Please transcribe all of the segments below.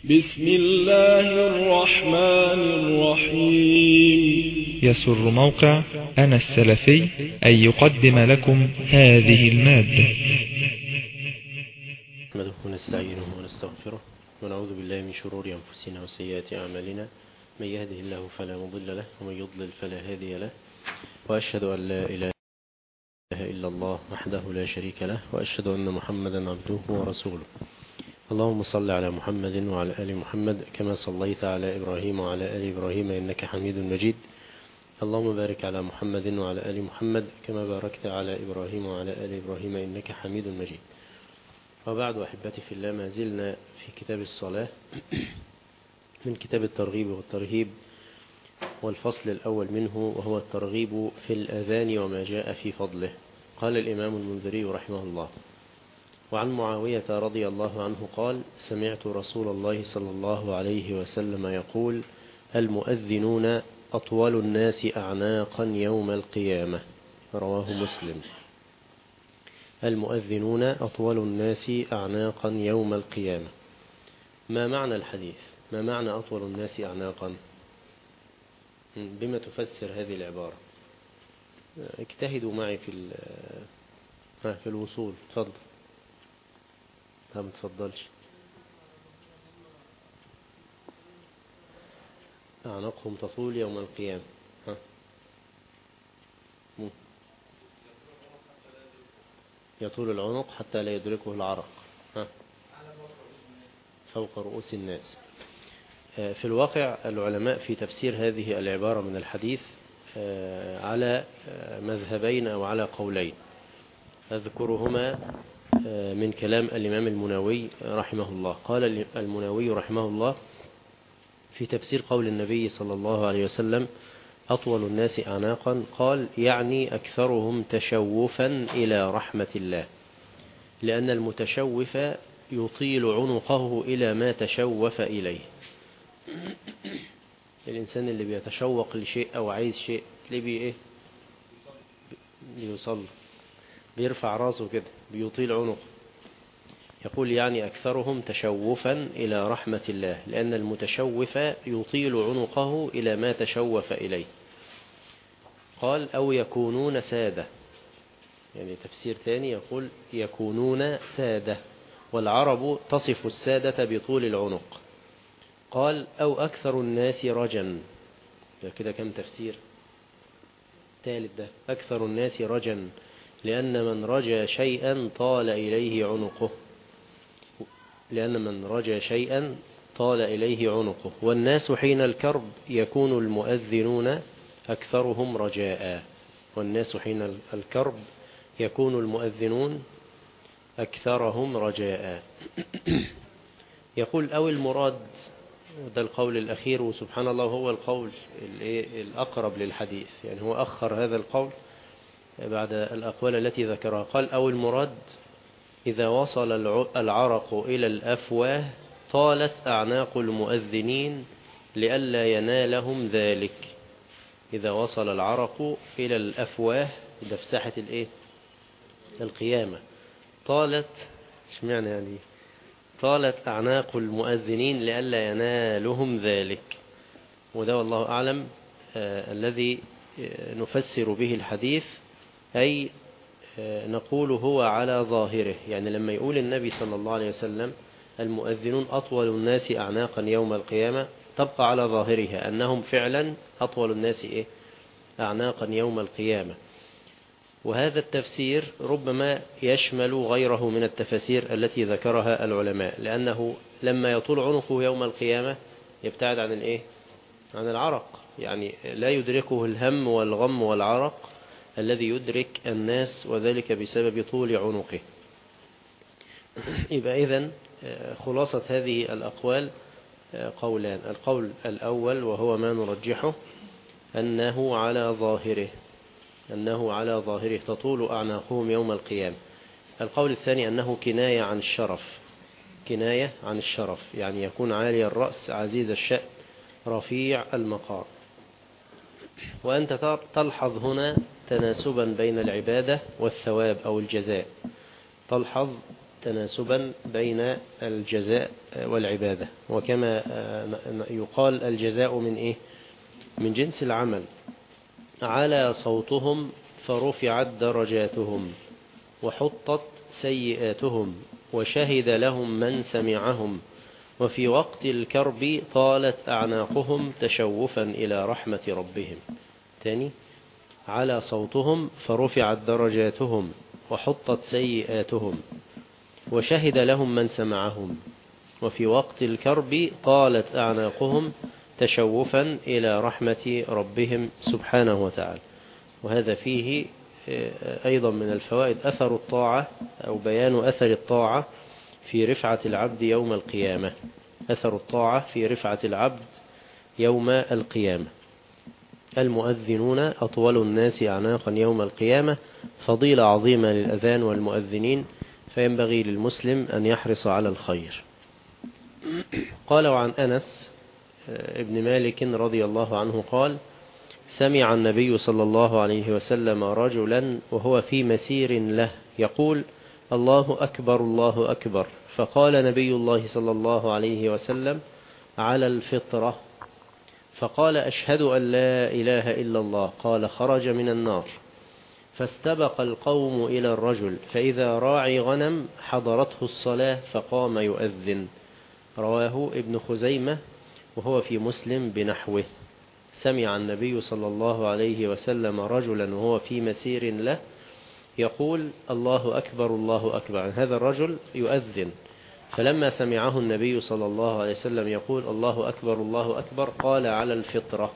بسم الله الرحمن الرحيم. يسر موقع أنا السلفي أن يقدم لكم هذه المادة. نحمده ونستعينه ونستغفره ونعوذ بالله من شرور أنفسنا وسيئات أعمالنا، من يهده الله فلا مضل له ومن يضلل فلا هادي له، وأشهد أن لا إله إلا الله وحده لا شريك له، وأشهد أن محمدا عبده ورسوله. اللهم صل على محمد وعلى آل محمد كما صليت على إبراهيم وعلى آل إبراهيم إنك حميد مجيد. اللهم بارك على محمد وعلى آل محمد كما باركت على إبراهيم وعلى آل إبراهيم إنك حميد مجيد. وبعد، أحبتي في الله، ما زلنا في كتاب الصلاة من كتاب الترغيب والترهيب، والفصل الأول منه وهو الترغيب في الأذان وما جاء في فضله. قال الإمام المنذري رحمه الله: وعن معاوية رضي الله عنه قال: سمعت رسول الله صلى الله عليه وسلم يقول: المؤذنون أطول الناس أعناقا يوم القيامة. رواه مسلم. المؤذنون أطول الناس أعناقا يوم القيامة. ما معنى الحديث؟ ما معنى أطول الناس أعناقا؟ بما تفسر هذه العبارة؟ اجتهدوا معي في الوصول. تفضل. ما تفضلش. أعناقهم تطول يوم القيامة. يطول العنق حتى لا يدركه العرق فوق رؤوس الناس. في الواقع العلماء في تفسير هذه العبارة من الحديث على مذهبين أو على قولين، أذكرهما من كلام الإمام المناوي رحمه الله. قال المناوي رحمه الله في تفسير قول النبي صلى الله عليه وسلم: أطول الناس أعناقا، قال: يعني أكثرهم تشوفا إلى رحمة الله، لأن المتشوف يطيل عنقه إلى ما تشوف إليه. الإنسان اللي بيتشوق لشيء أو عايز شيء تلاقيه بيصل، بيرفع راسه كده، بيطيل عنقه. يقول: يعني أكثرهم تشوفا إلى رحمة الله، لأن المتشوف يطيل عنقه إلى ما تشوف إليه. قال: أو يكونون سادة، يعني تفسير ثاني يقول: يكونون سادة، والعرب تصف السادة بطول العنق. قال: أو أكثر الناس رجا. كده كم تفسير؟ ثالث ده، أكثر الناس رجا، لأن من رجا شيئا طال إليه عنقه، والناس حين الكرب يكون المؤذنون أكثرهم رجاء. والناس حين الكرب يكون المؤذنون أكثرهم رجاء. يقول: أو المراد، وده القول الأخير، وسبحان الله هو القول الأقرب للحديث، يعني هو أخر هذا القول بعد الأقوال التي ذكرها. قال: أو المراد إذا وصل العرق إلى الأفواه طالت أعناق المؤذنين لئلا ينالهم ذلك. إذا وصل العرق إلى الأفواه، ده في ساحة القيامة، طالت، اشمعنى يعني طالت أعناق المؤذنين لئلا ينالهم ذلك. وده والله أعلم الذي نفسر به الحديث، أي نقول هو على ظاهره. يعني لما يقول النبي صلى الله عليه وسلم: المؤذنون أطول الناس أعناقا يوم القيامة، تبقى على ظاهرها أنهم فعلا أطول الناس أعناقا يوم القيامة. وهذا التفسير ربما يشمل غيره من التفاسير التي ذكرها العلماء، لأنه لما يطول عنقه يوم القيامة يبتعد عن العرق، يعني لا يدركه الهم والغم والعرق الذي يدرك الناس، وذلك بسبب طول عنقه. يبقى إذن خلاصة هذه الأقوال قولان: القول الأول وهو ما نرجحه أنه على ظاهره تطول أعناقهم يوم القيامة. القول الثاني أنه كناية عن الشرف، يعني يكون عالي الرأس عزيز الشأن رفيع المقام. وأنت تلحظ هنا تناسبا بين العبادة والثواب أو الجزاء. تلحظ تناسبا بين الجزاء والعبادة. وكما يقال الجزاء من إيه؟ من جنس العمل. على صوتهم فرفعت درجاتهم وحطت سيئاتهم وشهد لهم من سمعهم وفي وقت الكرب طالت أعناقهم تشوفا إلى رحمة ربهم. تاني: على صوتهم فرفعت درجاتهم وحطت سيئاتهم وشهد لهم من سمعهم وفي وقت الكرب طالت أعناقهم تشوفا إلى رحمة ربهم سبحانه وتعالى. وهذا فيه أيضا من الفوائد أثر الطاعة أو بيان أثر الطاعة في رفعة العبد يوم القيامة. أثر الطاعة في رفعة العبد يوم القيامة. المؤذنون أطول الناس أعناقا يوم القيامة، فضيلة عظيمة للأذان والمؤذنين، فينبغي للمسلم أن يحرص على الخير. قال: وعن أنس ابن مالك رضي الله عنه قال: سمع النبي صلى الله عليه وسلم رجلا وهو في مسير له يقول: الله أكبر الله أكبر، فقال نبي الله صلى الله عليه وسلم: على الفطرة. فقال: أشهد أن لا إله إلا الله. قال: خرج من النار. فاستبق القوم إلى الرجل فإذا راعي غنم حضرته الصلاة فقام يؤذن. رواه ابن خزيمة وهو في مسلم بنحوه. سمع النبي صلى الله عليه وسلم رجلا وهو في مسير له يقول: الله أكبر الله أكبر. هذا الرجل يؤذن، فلما سمعه النبي صلى الله عليه وسلم يقول: الله أكبر الله أكبر، قال: على الفطرة.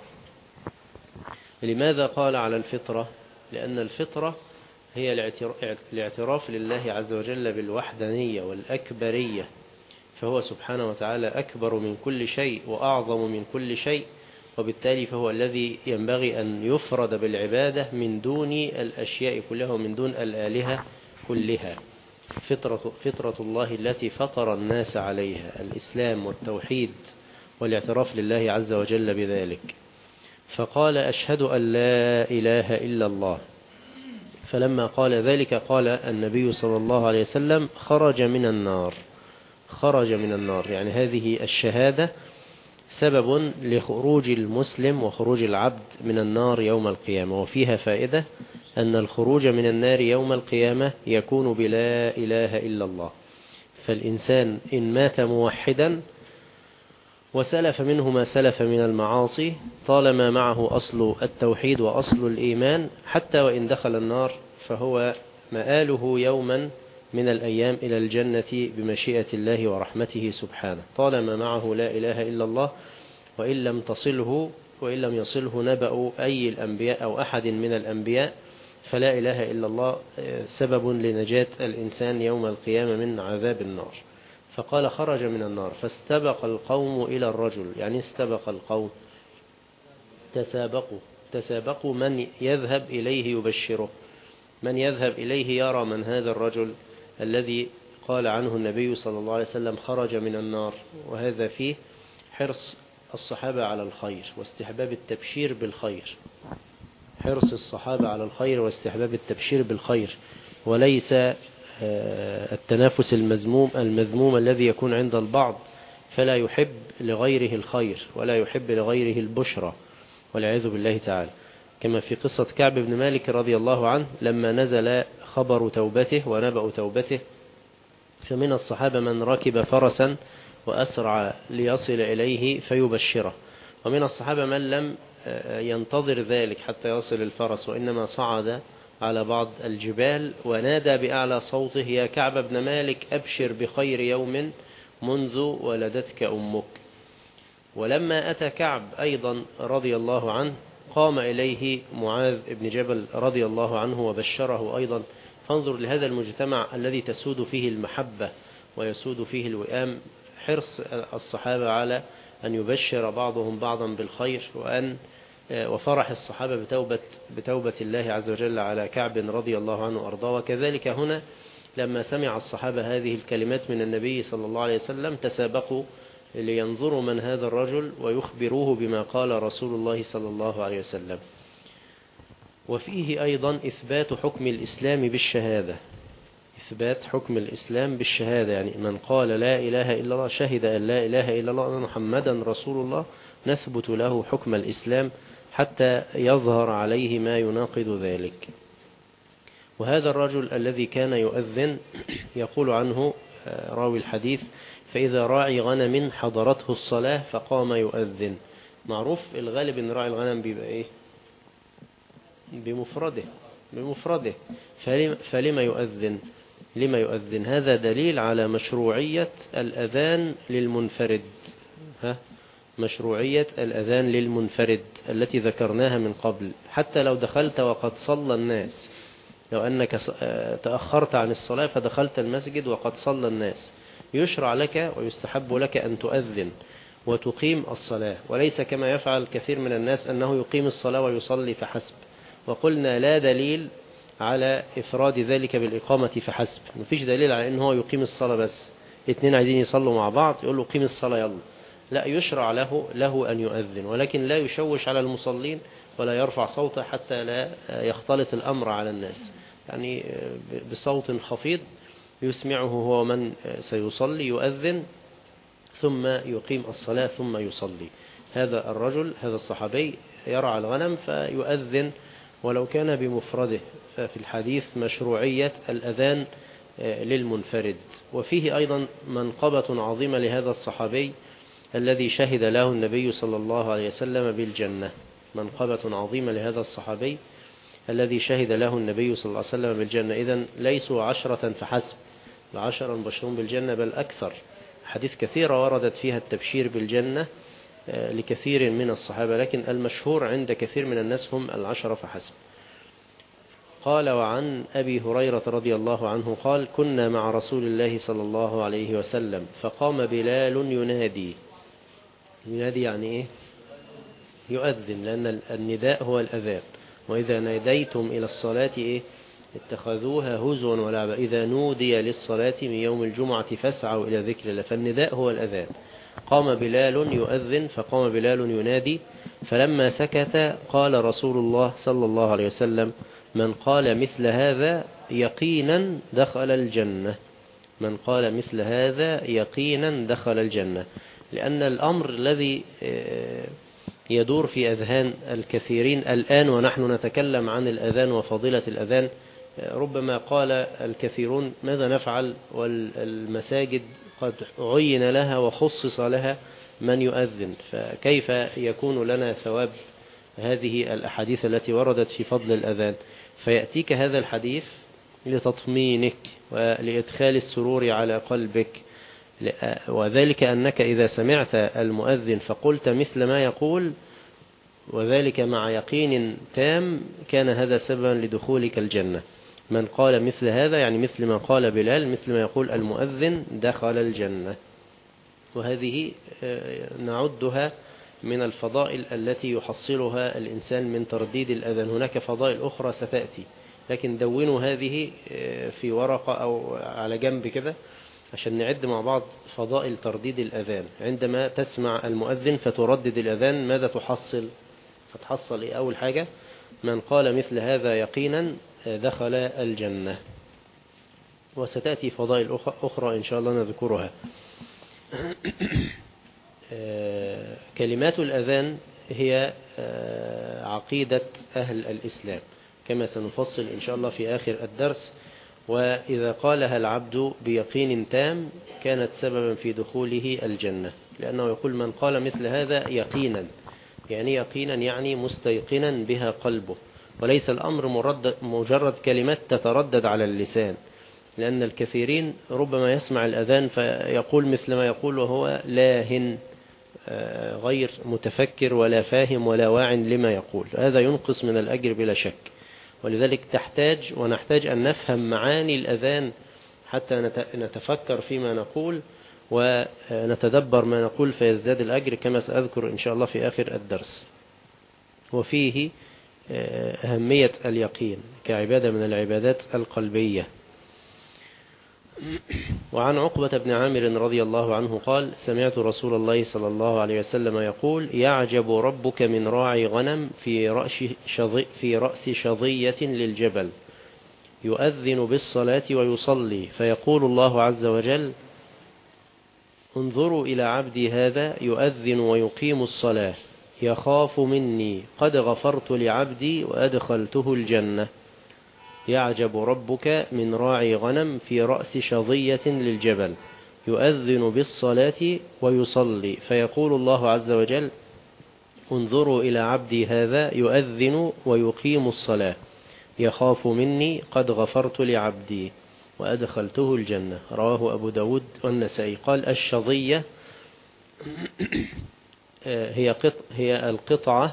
لماذا قال على الفطرة؟ لأن الفطرة هي الاعتراف لله عز وجل بالوحدانية والأكبرية، فهو سبحانه وتعالى أكبر من كل شيء وأعظم من كل شيء، وبالتالي فهو الذي ينبغي أن يفرد بالعبادة من دون الأشياء كلها ومن دون الآلهة كلها. فطرة الله التي فطر الناس عليها الإسلام والتوحيد والاعتراف لله عز وجل بذلك. فقال: أشهد أن لا إله إلا الله. فلما قال ذلك قال النبي صلى الله عليه وسلم: خرج من النار. خرج من النار، يعني هذه الشهادة سبب لخروج المسلم وخروج العبد من النار يوم القيامة. وفيها فائدة أن الخروج من النار يوم القيامة يكون بلا إله إلا الله. فالإنسان إن مات موحدا وسلف منه ما سلف من المعاصي طالما معه أصل التوحيد وأصل الإيمان، حتى وإن دخل النار فهو مآله يوما من الأيام إلى الجنة بمشيئة الله ورحمته سبحانه، طالما معه لا إله إلا الله. وإن لم يصله نبأ أي الأنبياء أو أحد من الأنبياء، فلا إله إلا الله سبب لنجاة الإنسان يوم القيامة من عذاب النار. فقال: خرج من النار. فاستبق القوم إلى الرجل. يعني استبق القوم، تسابقوا من يذهب إليه يبشره، من يذهب إليه يرى من هذا الرجل الذي قال عنه النبي صلى الله عليه وسلم خرج من النار. وهذا فيه حرص الصحابة على الخير واستحباب التبشير بالخير. حرص الصحابة على الخير واستحباب التبشير بالخير، وليس التنافس المذموم الذي يكون عند البعض، فلا يحب لغيره الخير ولا يحب لغيره البشرى والعياذ بالله تعالى. كما في قصة كعب بن مالك رضي الله عنه لما نزل خبر توبته ونبأ توبته، فمن الصحابة من ركب فرسا وأسرع ليصل إليه فيبشره، ومن الصحابة من لم ينتظر ذلك حتى يصل الفرس وإنما صعد على بعض الجبال ونادى بأعلى صوته: يا كعب بن مالك أبشر بخير يوم منذ ولدتك أمك. ولما أتى كعب أيضا رضي الله عنه قام إليه معاذ بن جبل رضي الله عنه وبشره أيضا. فانظر لهذا المجتمع الذي تسود فيه المحبة ويسود فيه الوئام، حرص الصحابة على أن يبشر بعضهم بعضا بالخير، وفرح الصحابة بتوبة الله عز وجل على كعب رضي الله عنه وأرضاه. وكذلك هنا لما سمع الصحابة هذه الكلمات من النبي صلى الله عليه وسلم تسابقوا لينظروا من هذا الرجل ويخبروه بما قال رسول الله صلى الله عليه وسلم. وفيه أيضا إثبات حكم الإسلام بالشهادة، إثبات حكم الإسلام بالشهادة، يعني من قال لا إله إلا الله، شهد أن لا إله إلا الله وأن محمدا رسول الله، نثبت له حكم الإسلام حتى يظهر عليه ما يناقض ذلك. وهذا الرجل الذي كان يؤذن يقول عنه راوي الحديث: فإذا راعي غنم حضرته الصلاة فقام يؤذن. معروف الغالب أن راعي الغنم بيبقى إيه؟ بمفرده. فلما يؤذن؟ لما يؤذن؟ هذا دليل على مشروعية الأذان للمنفرد. مشروعية الأذان للمنفرد التي ذكرناها من قبل. حتى لو دخلت وقد صلى الناس، لو أنك تأخرت عن الصلاة فدخلت المسجد وقد صلى الناس، يشرع لك ويستحب لك أن تؤذن وتقيم الصلاة، وليس كما يفعل كثير من الناس أنه يقيم الصلاة ويصلي فحسب. وقلنا لا دليل على إفراد ذلك بالإقامة فحسب. مفيش دليل على أنه يقيم الصلاة بس، اثنين عايزين يصلوا مع بعض يقول له قيم الصلاة يلا، لا، يشرع له أن يؤذن، ولكن لا يشوش على المصلين ولا يرفع صوته حتى لا يختلط الأمر على الناس، يعني بصوت خفيض يسمعه هو من سيصلي، يؤذن ثم يقيم الصلاة ثم يصلي. هذا الرجل، هذا الصحابي، يرعى الغنم فيؤذن ولو كان بمفرده. ففي الحديث مشروعية الأذان للمنفرد. وفيه أيضا منقبة عظيمة لهذا الصحابي الذي شهد له النبي صلى الله عليه وسلم بالجنة. منقبة عظيمة لهذا الصحابي الذي شهد له النبي صلى الله عليه وسلم بالجنة. إذن ليسوا 10 فحسب، 10 مبشرون بالجنة، بل أكثر. حديث كثيرة وردت فيها التبشير بالجنة لكثير من الصحابة، لكن المشهور عند كثير من الناس هم 10 فحسب. قال: وعن أبي هريرة رضي الله عنه قال: كنا مع رسول الله صلى الله عليه وسلم فقام بلال ينادي يعني إيه؟ يؤذن، لأن النداء هو الأذان. وإذا ناديتم إلى الصلاة إيه؟ اتخذوها هزوا ولعبا، إذا نودي للصلاة من يوم الجمعة فاسعوا إلى ذكر الله. فالنداء هو الأذان. قام بلال يؤذن، فقام بلال ينادي، فلما سكت قال رسول الله صلى الله عليه وسلم: من قال مثل هذا يقينا دخل الجنة. من قال مثل هذا يقينا دخل الجنة. لأن الأمر الذي يدور في أذهان الكثيرين الآن ونحن نتكلم عن الأذان وفضيلة الأذان، ربما قال الكثيرون: ماذا نفعل والمساجد قد عين لها وخصص لها من يؤذن، فكيف يكون لنا ثواب هذه الأحاديث التي وردت في فضل الأذان؟ فيأتيك هذا الحديث لتطمينك ولإدخال السرور على قلبك، وذلك أنك إذا سمعت المؤذن فقلت مثل ما يقول، وذلك مع يقين تام، كان هذا سببا لدخولك الجنة. من قال مثل هذا يعني مثل ما قال بلال، مثل ما يقول المؤذن، دخل الجنة. وهذه نعدها من الفضائل التي يحصلها الإنسان من ترديد الأذان. هناك فضائل أخرى ستأتي، لكن دونوا هذه في ورقة أو على جنب كده عشان نعد مع بعض فضائل ترديد الأذان. عندما تسمع المؤذن فتردد الأذان ماذا تحصل؟ فتحصل إيه؟ أول حاجة: من قال مثل هذا يقينا دخل الجنة. وستأتي فضائل أخرى إن شاء الله نذكرها. كلمات الأذان هي عقيدة أهل الإسلام كما سنفصل إن شاء الله في آخر الدرس. وإذا قالها العبد بيقين تام كانت سببا في دخوله الجنة، لأنه يقول: من قال مثل هذا يقينا، يعني يقينا يعني مستيقنا بها قلبه، وليس الأمر مجرد كلمات تتردد على اللسان. لأن الكثيرين ربما يسمع الأذان فيقول مثل ما يقول وهو لاهن، غير متفكر ولا فاهم ولا واع لما يقول. هذا ينقص من الأجر بلا شك. ولذلك ونحتاج أن نفهم معاني الأذان حتى نتفكر فيما نقول ونتدبر ما نقول فيزداد الأجر، كما سأذكر إن شاء الله في آخر الدرس. وفيه أهمية اليقين كعبادة من العبادات القلبية. وعن عقبة بن عامر رضي الله عنه قال: سمعت رسول الله صلى الله عليه وسلم يقول: يعجب ربك من راعي غنم في رأس شظية للجبل، يؤذن بالصلاة ويصلي، فيقول الله عز وجل: انظروا إلى عبدي هذا يؤذن ويقيم الصلاة يخاف مني قد غفرت لعبدي وأدخلته الجنة. يعجب ربك من راعي غنم في رأس شظية للجبل يؤذن بالصلاة ويصلي، فيقول الله عز وجل: انظروا إلى عبدي هذا يؤذن ويقيم الصلاة يخاف مني قد غفرت لعبدي وأدخلته الجنة. رواه أبو داود والنسائي. قال: الشظية هي القطعة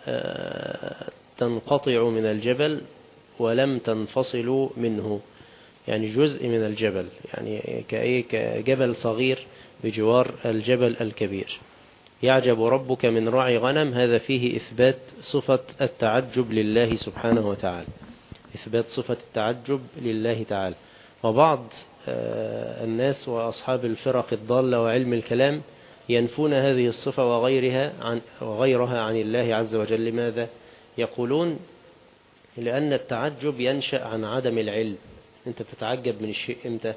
تنقطع من الجبل ولم تنفصل منه، يعني جزء من الجبل، يعني كجبل صغير بجوار الجبل الكبير. يعجب ربك من راعي غنم، هذا فيه إثبات صفة التعجب لله سبحانه وتعالى، إثبات صفة التعجب لله تعالى. وبعض الناس وأصحاب الفرق الضالة وعلم الكلام ينفون هذه الصفة وغيرها عن الله عز وجل. لماذا؟ يقولون: لأن التعجب ينشأ عن عدم العلم. أنت بتتعجب من الشيء إمتى؟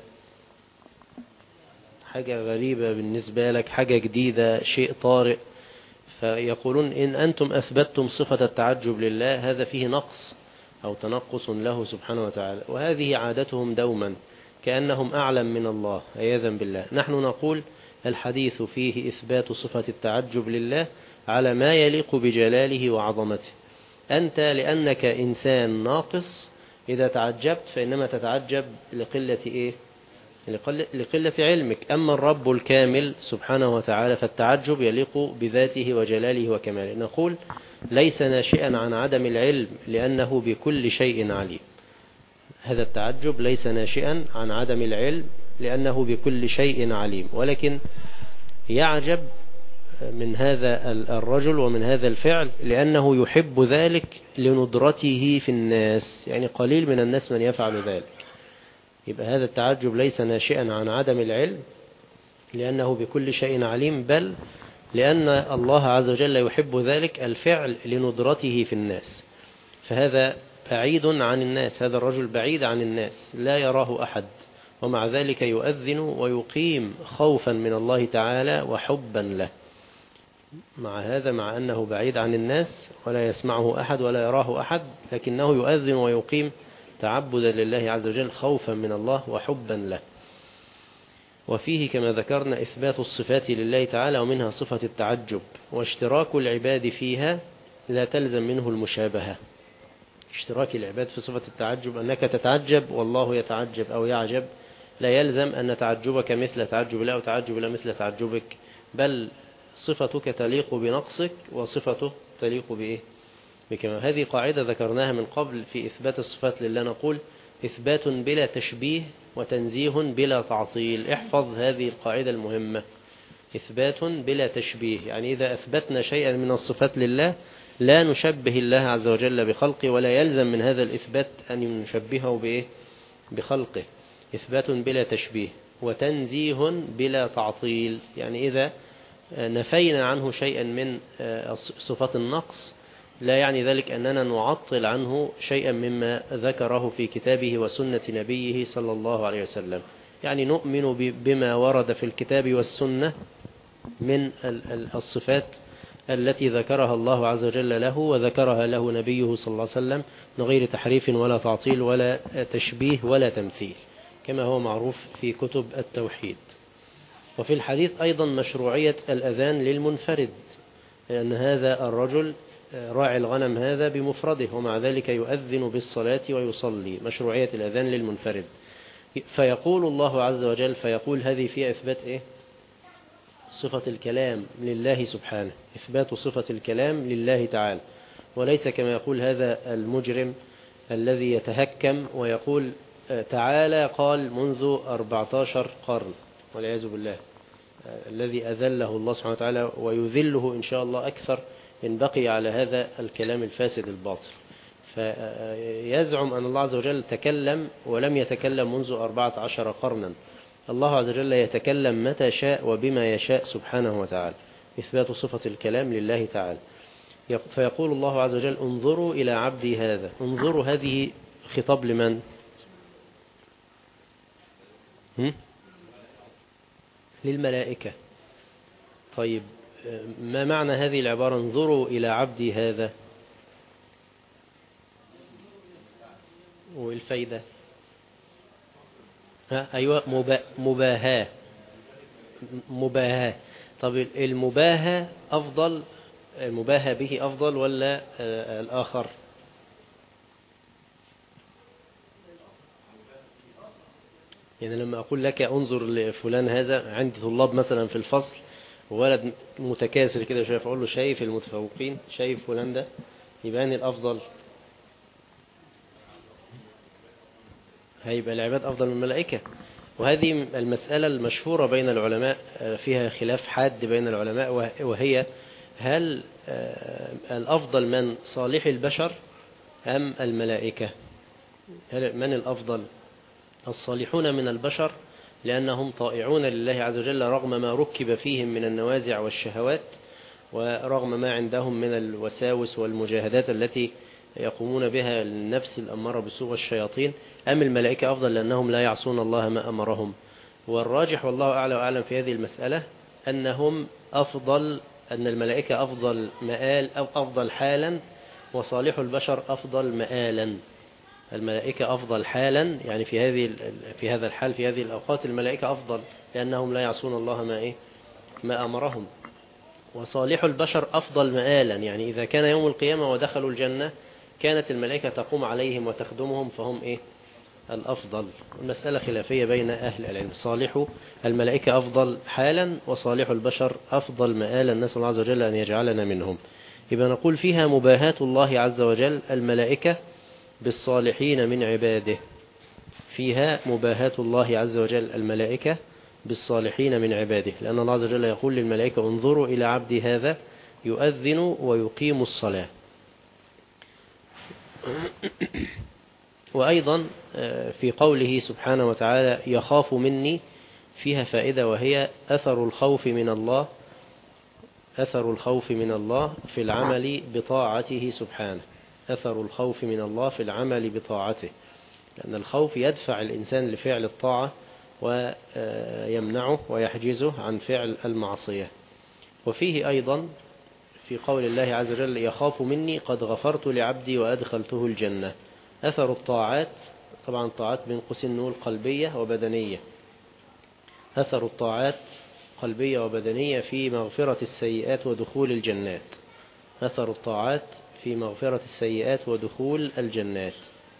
حاجة غريبة بالنسبة لك، حاجة جديدة، شيء طارئ. فيقولون: إن أنتم أثبتتم صفة التعجب لله هذا فيه نقص أو تنقص له سبحانه وتعالى. وهذه عادتهم دوما، كأنهم أعلم من الله عياذا بالله. نحن نقول: الحديث فيه إثبات صفة التعجب لله على ما يليق بجلاله وعظمته. أنت لأنك إنسان ناقص إذا تعجبت فإنما تتعجب لقلة إيه؟ لقلة علمك. أما الرب الكامل سبحانه وتعالى فالتعجب يليق بذاته وجلاله وكماله. نقول: ليس ناشئا عن عدم العلم لأنه بكل شيء عليم. هذا التعجب ليس ناشئا عن عدم العلم لأنه بكل شيء عليم، ولكن يعجب من هذا الرجل ومن هذا الفعل لأنه يحب ذلك لندرته في الناس، يعني قليل من الناس من يفعل ذلك. يبقى هذا التعجب ليس ناشئا عن عدم العلم لأنه بكل شيء عليم، بل لأن الله عز وجل يحب ذلك الفعل لندرته في الناس. فهذا بعيد عن الناس، هذا الرجل بعيد عن الناس لا يراه أحد، ومع ذلك يؤذن ويقيم خوفا من الله تعالى وحبا له. مع أنه بعيد عن الناس ولا يسمعه أحد ولا يراه أحد، لكنه يؤذن ويقيم تعبدا لله عز وجل خوفا من الله وحبا له. وفيه كما ذكرنا إثبات الصفات لله تعالى، ومنها صفة التعجب، واشتراك العباد فيها لا تلزم منه المشابهة. اشتراك العباد في صفة التعجب، أنك تتعجب والله يتعجب أو يعجب، لا يلزم أن تعجبك مثل تعجب الله أو تعجب الله مثل تعجبك، بل صفتك تليق بنقصك وصفته تليق بإيه؟ بكما. هذه قاعدة ذكرناها من قبل في إثبات الصفات لله، نقول: إثبات بلا تشبيه وتنزيه بلا تعطيل. احفظ هذه القاعدة المهمة، إثبات بلا تشبيه، يعني إذا أثبتنا شيئا من الصفات لله لا نشبه الله عز وجل بخلقه، ولا يلزم من هذا الإثبات أن نشبهه بإيه؟ بخلقه. إثبات بلا تشبيه وتنزيه بلا تعطيل، يعني إذا نفينا عنه شيئا من صفات النقص لا يعني ذلك أننا نعطل عنه شيئا مما ذكره في كتابه وسنة نبيه صلى الله عليه وسلم. يعني نؤمن بما ورد في الكتاب والسنة من الصفات التي ذكرها الله عز وجل له وذكرها له نبيه صلى الله عليه وسلم من غير تحريف ولا تعطيل ولا تشبيه ولا تمثيل، كما هو معروف في كتب التوحيد. وفي الحديث أيضا مشروعية الأذان للمنفرد، لأن هذا الرجل راعي الغنم هذا بمفرده ومع ذلك يؤذن بالصلاة ويصلي، مشروعية الأذان للمنفرد. فيقول الله عز وجل، فيقول هذه فيها إثبات إيه؟ صفة الكلام لله سبحانه، إثبات صفة الكلام لله تعالى، وليس كما يقول هذا المجرم الذي يتهكم ويقول تعالى قال منذ 14 قرن والعياذ بالله، الذي أذله الله سبحانه وتعالى ويذله إن شاء الله أكثر إن بقي على هذا الكلام الفاسد الباطل. فيزعم أن الله عز وجل تكلم ولم يتكلم منذ 14 قرنا. الله عز وجل يتكلم متى شاء وبما يشاء سبحانه وتعالى، إثبات صفة الكلام لله تعالى. فيقول الله عز وجل انظروا إلى عبدي هذا. انظروا هذه خطاب لمن؟ للملائكة. طيب ما معنى هذه العبارة انظروا إلى عبدي هذا؟ والفايدة أيوة مباهاة. مباهاة. طب المباهاة أفضل، المباهاة به أفضل ولا الآخر؟ يعني لما أقول لك انظر لفلان هذا، عندي طلاب مثلا في الفصل وولد متكاسل كده شايف، أقول له شايف المتفوقين، شايف فلان ده، يبقى الأفضل هيبقى العباد أفضل من الملائكة. وهذه المسألة المشهورة بين العلماء، فيها خلاف حاد بين العلماء، وهي هل الأفضل من صالح البشر أم الملائكة؟ من الأفضل؟ الصالحون من البشر لأنهم طائعون لله عز وجل رغم ما ركب فيهم من النوازع والشهوات، ورغم ما عندهم من الوساوس والمجاهدات التي يقومون بها النفس الأمارة بالسوء والشياطين. أم الملائكة أفضل لأنهم لا يعصون الله ما أمرهم؟ والراجح والله أعلى وأعلم في هذه المسألة أنهم أفضل، أن الملائكة أفضل مآل أو أفضل حالا، وصالح البشر أفضل مآلا. الملائكة أفضل حالا، يعني في هذا الحال في هذه الأوقات الملائكة أفضل لأنهم لا يعصون الله ما أمرهم. وصالح البشر أفضل مآلا، يعني إذا كان يوم القيامة ودخلوا الجنة كانت الملائكة تقوم عليهم وتخدمهم، فهم الأفضل. المسألة خلافية بين أهل العلم. صالح الملائكة أفضل حالا، وصالح البشر أفضل مآلا، نسأل الله عز وجل أن يجعلنا منهم. يبقى نقول فيها مباهاة الله عز وجل الملائكة بالصالحين من عباده. فيها مباهاة الله عز وجل الملائكة بالصالحين من عباده، لأن الله عز وجل يقول للملائكة انظروا إلى عبدي هذا يؤذن ويقيم الصلاة. وأيضا في قوله سبحانه وتعالى يخاف مني، فيها فائدة، وهي أثر الخوف من الله، أثر الخوف من الله في العمل بطاعته سبحانه. أثر الخوف من الله في العمل بطاعته، لأن الخوف يدفع الإنسان لفعل الطاعة ويمنعه ويحجزه عن فعل المعصية. وفيه أيضا في قول الله عز وجل يخاف مني قد غفرت لعبدي وأدخلته الجنة. أثر الطاعات، طبعا الطاعات بين قوسين نقول قلبية وبدنية. أثر الطاعات قلبية وبدنية في مغفرة السيئات ودخول الجنات. أثر الطاعات في مغفرة السيئات ودخول الجنات.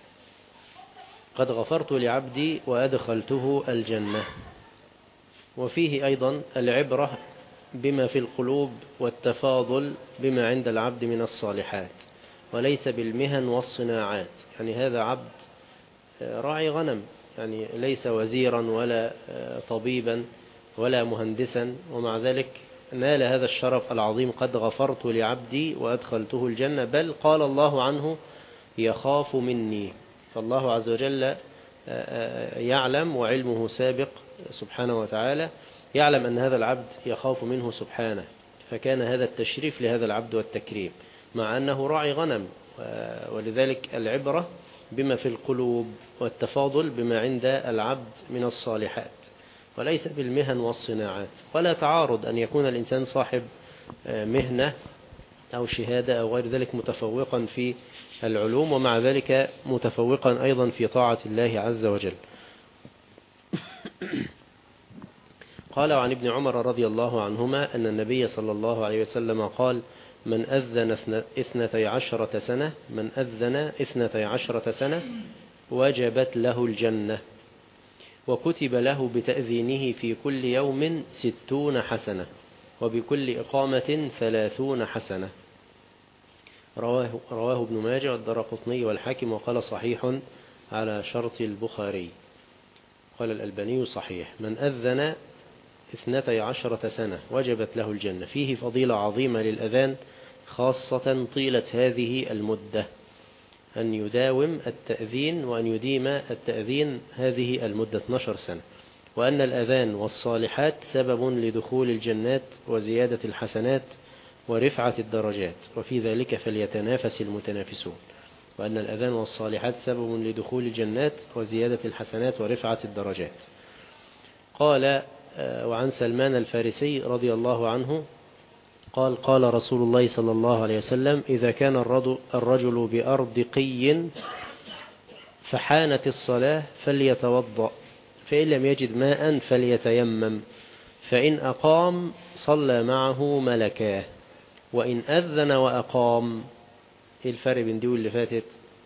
قد غفرت لعبدي وأدخلته الجنة. وفيه أيضا العبرة بما في القلوب والتفاضل بما عند العبد من الصالحات، وليس بالمهن والصناعات. يعني هذا عبد راعي غنم، يعني ليس وزيرا ولا طبيبا ولا مهندسا، ومع ذلك نال هذا الشرف العظيم قد غفرت لعبدي وأدخلته الجنة، بل قال الله عنه يخاف مني. فالله عز وجل يعلم وعلمه سابق سبحانه وتعالى، يعلم أن هذا العبد يخاف منه سبحانه، فكان هذا التشريف لهذا العبد والتكريم مع أنه راعي غنم. ولذلك العبرة بما في القلوب والتفاضل بما عند العبد من الصالحات، وليس بالمهن والصناعات. ولا تعارض أن يكون الإنسان صاحب مهنة أو شهادة أو غير ذلك متفوقا في العلوم، ومع ذلك متفوقا أيضا في طاعة الله عز وجل. قال عن ابن عمر رضي الله عنهما أن النبي صلى الله عليه وسلم قال من أذن 12 سنة وجبت له الجنة، وكتب له بتأذينه في كل يوم 60 حسنة، وبكل إقامة 30 حسنة. رواه ابن ماجه والدارقطني والحاكم، وقال صحيح على شرط البخاري. قال الألباني صحيح. من أذن 12 سنة وجبت له الجنة، فيه فضيلة عظيمة للأذان، خاصة طيلة هذه المدة، أن يداوم التأذين وأن يديم التأذين هذه المدة 12 سنة. وأن الأذان والصالحات سبب لدخول الجنات وزيادة الحسنات ورفعة الدرجات، وفي ذلك فليتنافس المتنافسون. وأن الأذان والصالحات سبب لدخول الجنات وزيادة الحسنات ورفعة الدرجات. قال وعن سلمان الفارسي رضي الله عنه قال قال رسول الله صلى الله عليه وسلم إذا كان الرجل بأرض قي فحانت الصلاة فليتوضأ، فإن لم يجد ماء فليتيمم، فإن أقام صلى معه ملكاه، وإن أذن وأقام. إيه الفرق بين دي واللي فاتت؟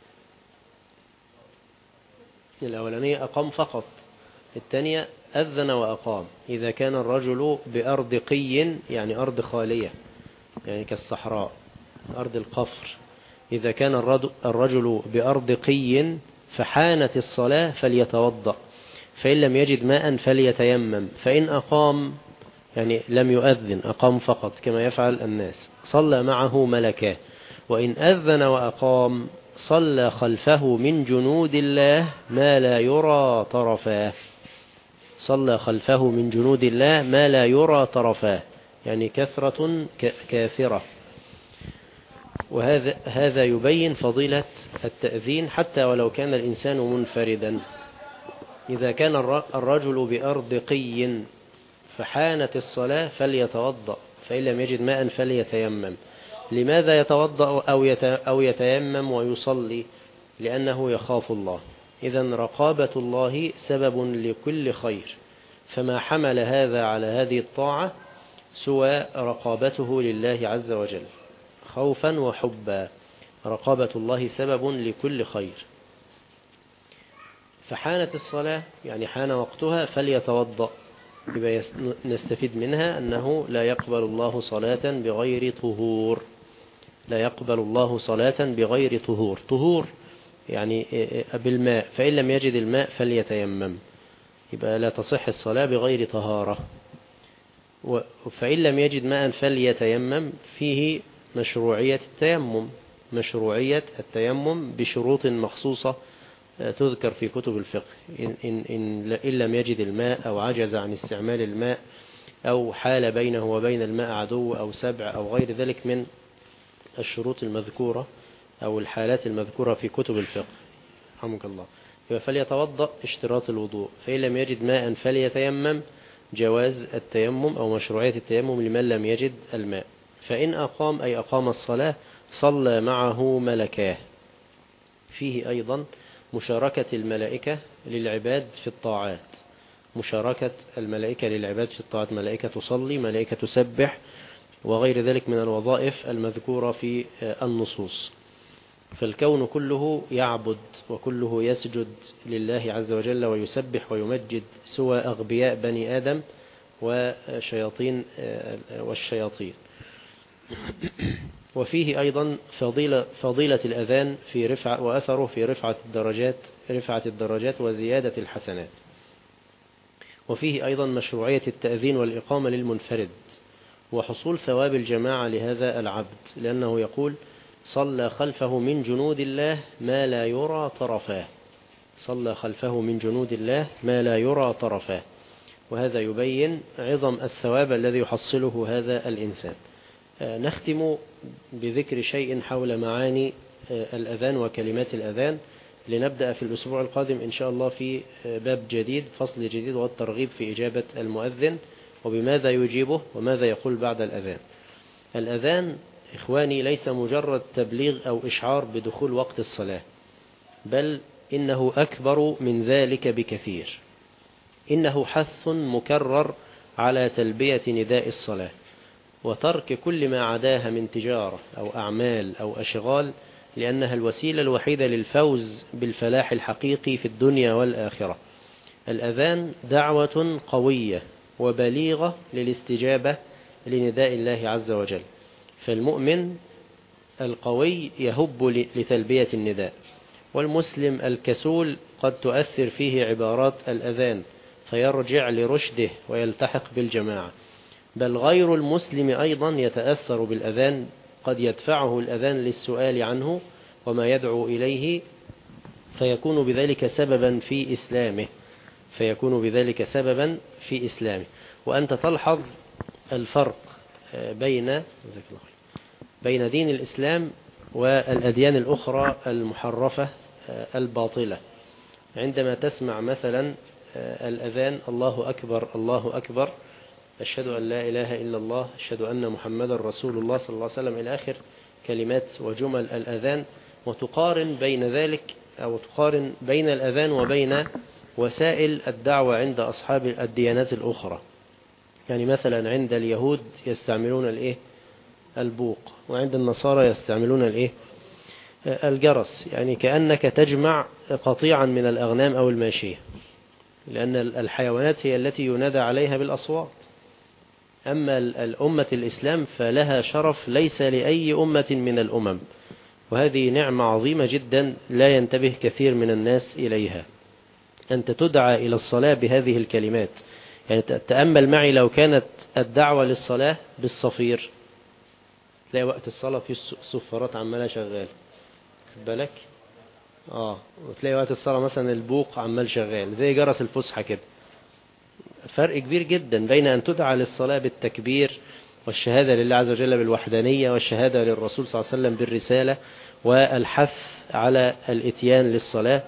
الأولانية أقام فقط، الثانية أذن وأقام. إذا كان الرجل بأرض قي يعني أرض خالية، يعني كالصحراء أرض القفر. إذا كان الرجل بأرض قي فحانت الصلاة فليتوضأ، فإن لم يجد ماء فليتيمم، فإن أقام يعني لم يؤذن أقام فقط كما يفعل الناس صلى معه ملكاه، وإن أذن وأقام صلى خلفه من جنود الله ما لا يرى طرفاه. صلى خلفه من جنود الله ما لا يرى طرفاه، يعني كثرة كاثرة. وهذا يبين فضيلة التأذين حتى ولو كان الإنسان منفردا. إذا كان الرجل بأرض قي فحانت الصلاة فليتوضأ، فإن لم يجد ماء فليتيمم. لماذا يتوضأ أو يتيمم ويصلي؟ لأنه يخاف الله. إذن رقابة الله سبب لكل خير، فما حمل هذا على هذه الطاعة سوى رقابته لله عز وجل خوفا وحبا. رقابة الله سبب لكل خير. فحانت الصلاة يعني حان وقتها فليتوضأ. يبقى نستفيد منها أنه لا يقبل الله صلاة بغير طهور. لا يقبل الله صلاة بغير طهور. طهور يعني بالماء، فإن لم يجد الماء فليتيمم. يبقى لا تصح الصلاة بغير طهارة. فإن لم يجد ماء فليتيمم فيه مشروعية التيمم. مشروعية التيمم بشروط مخصوصة تذكر في كتب الفقه. إن لم يجد الماء أو عجز عن استعمال الماء أو حال بينه وبين الماء عدو أو سبع أو غير ذلك من الشروط المذكورة أو الحالات المذكورة في كتب الفقه رحمك الله. فليتوضأ اشتراط الوضوء. فإن لم يجد ماء فليتيمم جواز التيمم أو مشروعية التيمم لمن لم يجد الماء. فإن أقام أي أقام الصلاة صلى معه ملكاه. فيه أيضا مشاركة الملائكة للعباد في الطاعات. مشاركة الملائكة للعباد في الطاعات، ملائكة تصلي، ملائكة تسبح، وغير ذلك من الوظائف المذكورة في النصوص. فالكون كله يعبد وكله يسجد لله عز وجل ويسبح ويمجد سوى أغبياء بني آدم والشياطين. وفيه أيضا فضيلة الأذان في وأثره في رفعة الدرجات وزيادة الحسنات. وفيه أيضا مشروعية التأذين والإقامة للمنفرد وحصول ثواب الجماعة لهذا العبد، لأنه يقول صلى خلفه من جنود الله ما لا يرى طرفاه. صلى خلفه من جنود الله ما لا يرى طرفاه. وهذا يبين عظم الثواب الذي يحصله هذا الإنسان. نختم بذكر شيء حول معاني الأذان وكلمات الأذان، لنبدأ في الأسبوع القادم إن شاء الله في باب جديد، فصل جديد، والترغيب في إجابة المؤذن وبماذا يجيبه وماذا يقول بعد الأذان. الأذان إخواني ليس مجرد تبليغ أو إشعار بدخول وقت الصلاة، بل إنه أكبر من ذلك بكثير. إنه حث مكرر على تلبية نداء الصلاة وترك كل ما عداها من تجارة أو أعمال أو أشغال، لأنها الوسيلة الوحيدة للفوز بالفلاح الحقيقي في الدنيا والآخرة. الأذان دعوة قوية وبليغة للاستجابة لنداء الله عز وجل. فالمؤمن القوي يهب لتلبية النداء، والمسلم الكسول قد تؤثر فيه عبارات الأذان فيرجع لرشده ويلتحق بالجماعة. بل غير المسلم أيضا يتأثر بالأذان، قد يدفعه الأذان للسؤال عنه وما يدعو إليه، فيكون بذلك سببا في إسلامه. وأنت تلحظ الفرق بين دين الإسلام والأديان الأخرى المحرفة الباطلة. عندما تسمع مثلا الأذان الله أكبر الله أكبر، أشهد أن لا إله إلا الله، أشهد أن محمد رسول الله صلى الله عليه وسلم إلى آخر كلمات وجمل الأذان، وتقارن بين ذلك أو تقارن بين الأذان وبين وسائل الدعوة عند أصحاب الديانات الأخرى. يعني مثلا عند اليهود يستعملون البوق، وعند النصارى يستعملون الجرس، يعني كأنك تجمع قطيعا من الأغنام أو الماشية، لأن الحيوانات هي التي ينادى عليها بالأصوات. أما الأمة الإسلام فلها شرف ليس لأي أمة من الأمم، وهذه نعمة عظيمة جدا لا ينتبه كثير من الناس إليها، أنت تدعى إلى الصلاة بهذه الكلمات. يعني تأمل معي لو كانت الدعوة للصلاة بالصفير، تلاقي وقت الصلاة في الصفارات عمالة شغال، خد بالك، وتلاقي وقت الصلاة مثلا البوق عمال شغال زي جرس الفسحة كده. فرق كبير جدا بين أن تدعى للصلاة بالتكبير والشهادة لله عز وجل بالوحدانية، والشهادة للرسول صلى الله عليه وسلم بالرسالة، والحث على الإتيان للصلاة.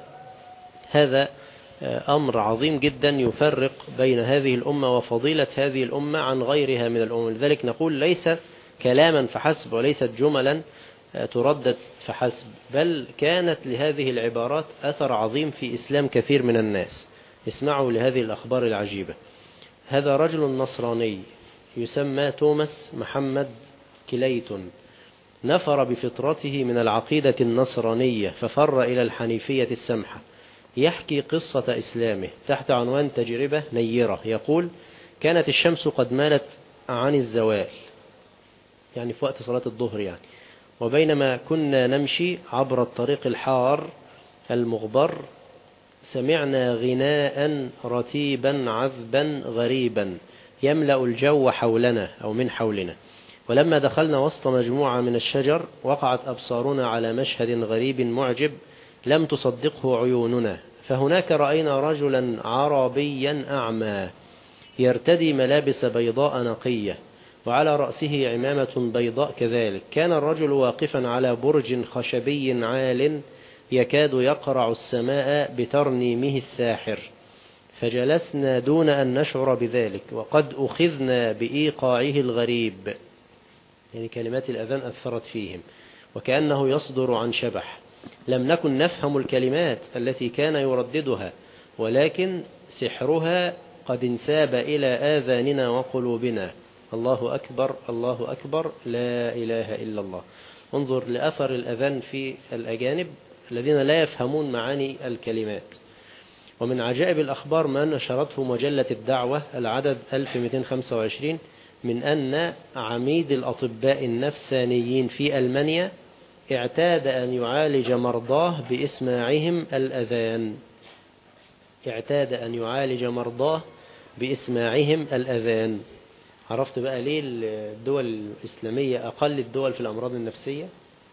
هذا أمر عظيم جدا يفرق بين هذه الأمة وفضيلة هذه الأمة عن غيرها من الأمم. لذلك نقول ليس كلاما فحسب وليست جملا تردد فحسب، بل كانت لهذه العبارات أثر عظيم في إسلام كثير من الناس. اسمعوا لهذه الأخبار العجيبة. هذا رجل نصراني يسمى توماس محمد كليتون، نفر بفطرته من العقيدة النصرانية ففر إلى الحنيفية السمحة. يحكي قصة إسلامه تحت عنوان تجربة نيرة. يقول: كانت الشمس قد مالت عن الزوال، يعني في وقت صلاة الظهر يعني، وبينما كنا نمشي عبر الطريق الحار المغبر سمعنا غناء رتيبا عذبا غريبا يملأ الجو حولنا أو من حولنا، ولما دخلنا وسط مجموعة من الشجر وقعت أبصارنا على مشهد غريب معجب لم تصدقه عيوننا. فهناك رأينا رجلا عربيا أعمى يرتدي ملابس بيضاء نقية وعلى رأسه عمامة بيضاء كذلك. كان الرجل واقفا على برج خشبي عال يكاد يقرع السماء بترنيمه الساحر، فجلسنا دون أن نشعر بذلك وقد أخذنا بإيقاعه الغريب. يعني كلمات الأذان أثرت فيهم وكأنه يصدر عن شبح. لم نكن نفهم الكلمات التي كان يرددها، ولكن سحرها قد انساب إلى آذاننا وقلوبنا. الله أكبر الله أكبر لا إله إلا الله. انظر لأثر الأذان في الأجانب الذين لا يفهمون معاني الكلمات. ومن عجائب الأخبار ما نشرته مجلة الدعوة العدد 1225 من أن عميد الأطباء النفسانيين في ألمانيا اعتاد أن يعالج مرضاه بإسماعهم الأذان. اعتاد أن يعالج مرضاه بإسماعهم الأذان. عرفت بقى ليه الدول الإسلامية أقل الدول في الأمراض النفسية؟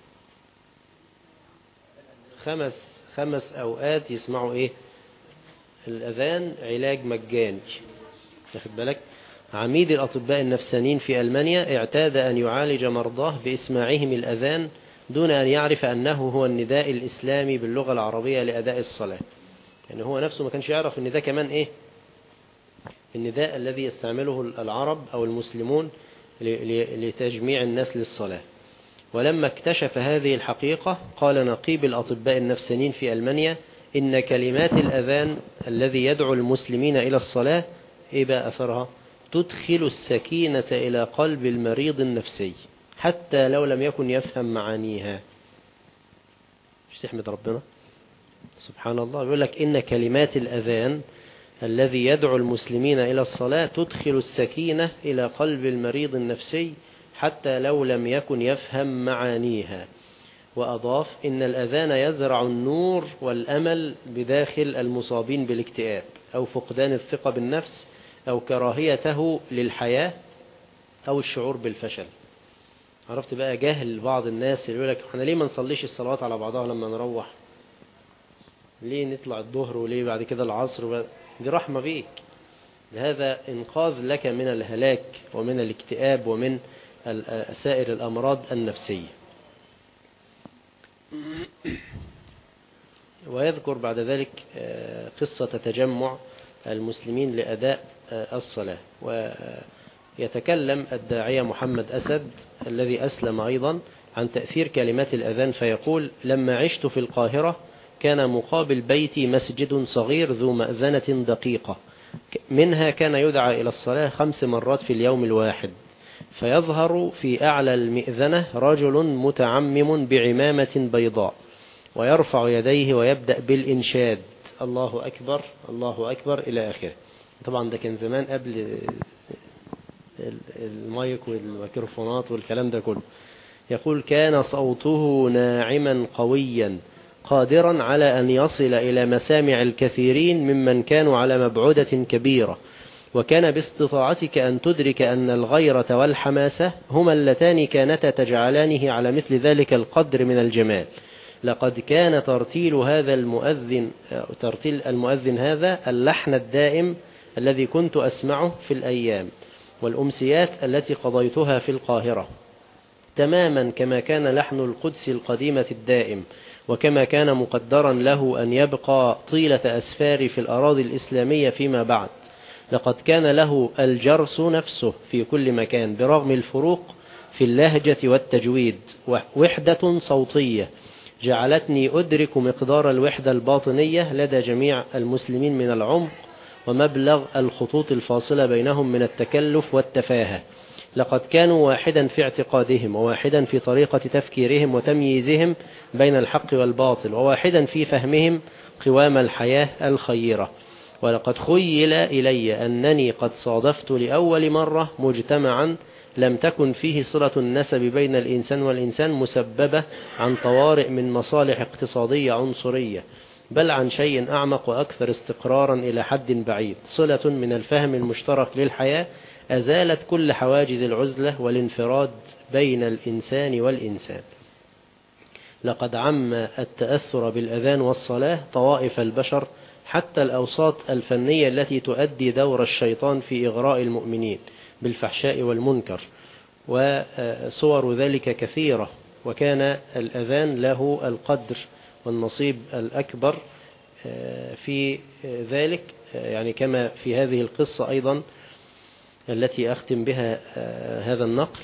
5 أوقات يسمعوا الأذان علاج مجاني. واخد بالك؟ عميد الأطباء النفسانيين في ألمانيا اعتاد أن يعالج مرضاه بإسماعهم الأذان دون أن يعرف أنه هو النداء الإسلامي باللغة العربية لأداء الصلاة. يعني هو نفسه ما كانش يعرف أن ده كمان النداء الذي يستعمله العرب أو المسلمون لتجميع الناس للصلاة. ولما اكتشف هذه الحقيقة قال نقيب الأطباء النفسانيين في ألمانيا إن كلمات الأذان الذي يدعو المسلمين إلى الصلاة بقى أثرها؟ تدخل السكينة إلى قلب المريض النفسي حتى لو لم يكن يفهم معانيها. مش تحمد ربنا سبحان الله. يقول لك إن كلمات الأذان الذي يدعو المسلمين إلى الصلاة تدخل السكينة إلى قلب المريض النفسي حتى لو لم يكن يفهم معانيها. وأضاف إن الأذان يزرع النور والأمل بداخل المصابين بالاكتئاب أو فقدان الثقة بالنفس أو كراهيته للحياة أو الشعور بالفشل. عرفت بقى جهل بعض الناس اللي يقول لك احنا ليه ما نصليش الصلوات على بعضها لما نروح؟ ليه نطلع الظهر وليه بعد كده العصر؟ دي رحمة بيك، هذا إنقاذ لك من الهلاك ومن الاكتئاب ومن سائر الأمراض النفسية. ويذكر بعد ذلك قصة تجمع المسلمين لأداء الصلاة. ويتكلم الداعية محمد أسد الذي أسلم أيضا عن تأثير كلمات الأذان فيقول: لما عشت في القاهرة كان مقابل بيتي مسجد صغير ذو مأذنة دقيقة، منها كان يدعى إلى الصلاة 5 مرات في اليوم الواحد، فيظهر في أعلى المئذنة رجل متعمم بعمامة بيضاء ويرفع يديه ويبدأ بالإنشاد: الله أكبر الله أكبر إلى آخره. طبعا ده كان زمان قبل المايك والميكروفونات والكلام ده كله. يقول: كان صوته ناعما قويا قادرا على أن يصل إلى مسامع الكثيرين ممن كانوا على مبعودة كبيرة، وكان باستطاعتك أن تدرك أن الغيرة والحماسة هما اللتان كانتا تجعلانه على مثل ذلك القدر من الجمال. لقد كان ترتيل المؤذن هذا اللحن الدائم الذي كنت أسمعه في الأيام والأمسيات التي قضيتها في القاهرة، تماما كما كان لحن القدس القديمة الدائم، وكما كان مقدرا له أن يبقى طيلة أسفار في الأراضي الإسلامية فيما بعد. لقد كان له الجرس نفسه في كل مكان برغم الفروق في اللهجة والتجويد، وحدة صوتية جعلتني أدرك مقدار الوحدة الباطنية لدى جميع المسلمين من العمق ومبلغ الخطوط الفاصلة بينهم من التكلف والتفاهة. لقد كانوا واحدا في اعتقادهم، وواحدا في طريقة تفكيرهم وتمييزهم بين الحق والباطل، وواحدا في فهمهم قوام الحياة الخيرة. ولقد خيل إلي أنني قد صادفت لأول مرة مجتمعا لم تكن فيه صلة النسب بين الإنسان والإنسان مسببة عن طوارئ من مصالح اقتصادية عنصرية، بل عن شيء أعمق وأكثر استقرارا إلى حد بعيد، صلة من الفهم المشترك للحياة أزالت كل حواجز العزلة والانفراد بين الإنسان والإنسان. لقد عم التأثر بالأذان والصلاة طوائف البشر، حتى الأوساط الفنية التي تؤدي دور الشيطان في إغراء المؤمنين بالفحشاء والمنكر، وصور ذلك كثيرة. وكان الأذان له القدر والنصيب الأكبر في ذلك، يعني كما في هذه القصة أيضا التي أختم بها هذا النقل.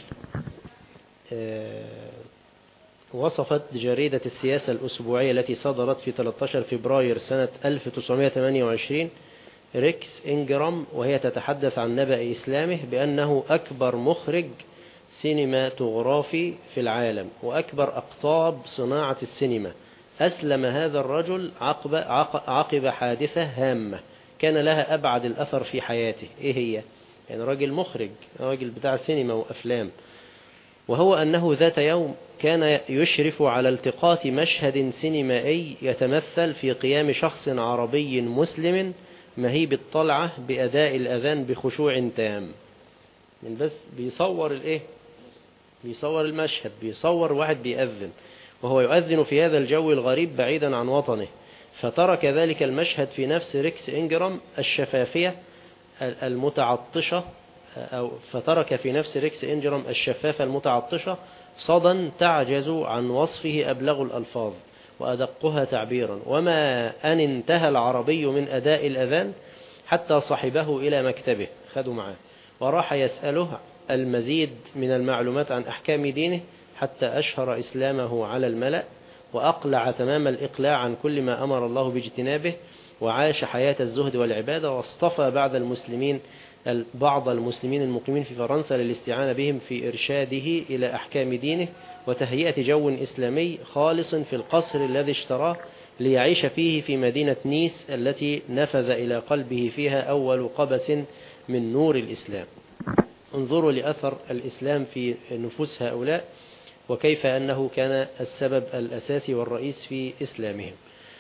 وصفت جريدة السياسة الأسبوعية التي صدرت في 13 فبراير سنة 1928 ريكس إنجرام وهي تتحدث عن نبأ إسلامه بأنه أكبر مخرج سينماتوغرافي في العالم وأكبر أقطاب صناعة السينما. أسلم هذا الرجل عقب حادثة هامة كان لها أبعد الأثر في حياته. إيه هي؟ يعني راجل مخرج، راجل بتاع سينما وأفلام، وهو أنه ذات يوم كان يشرف على التقاط مشهد سينمائي يتمثل في قيام شخص عربي مسلم مهيب الطلعة بأداء الأذان بخشوع تام. من بس بيصور الإيه؟ بيصور المشهد، بيصور واحد بيأذن وهو يؤذن في هذا الجو الغريب بعيدا عن وطنه. فترك ذلك المشهد في نفس ريكس إنجرام الشفافية المتعطشة، فترك في نفس ريكس إنجرام الشفافة المتعطشة صدى تعجز عن وصفه أبلغ الألفاظ وأدقها تعبيرا. وما أن انتهى العربي من أداء الأذان حتى صحبه إلى مكتبه، خدوا معاه وراح يسأله المزيد من المعلومات عن أحكام دينه حتى أشهر إسلامه على الملأ، وأقلع تمام الإقلاع عن كل ما أمر الله باجتنابه، وعاش حياة الزهد والعبادة، واصطفى بعض المسلمين المقيمين في فرنسا للاستعانة بهم في إرشاده إلى أحكام دينه وتهيئة جو إسلامي خالص في القصر الذي اشتراه ليعيش فيه في مدينة نيس التي نفذ إلى قلبه فيها أول قبس من نور الإسلام. انظروا لأثر الإسلام في نفوس هؤلاء وكيف أنه كان السبب الأساسي والرئيس في إسلامهم.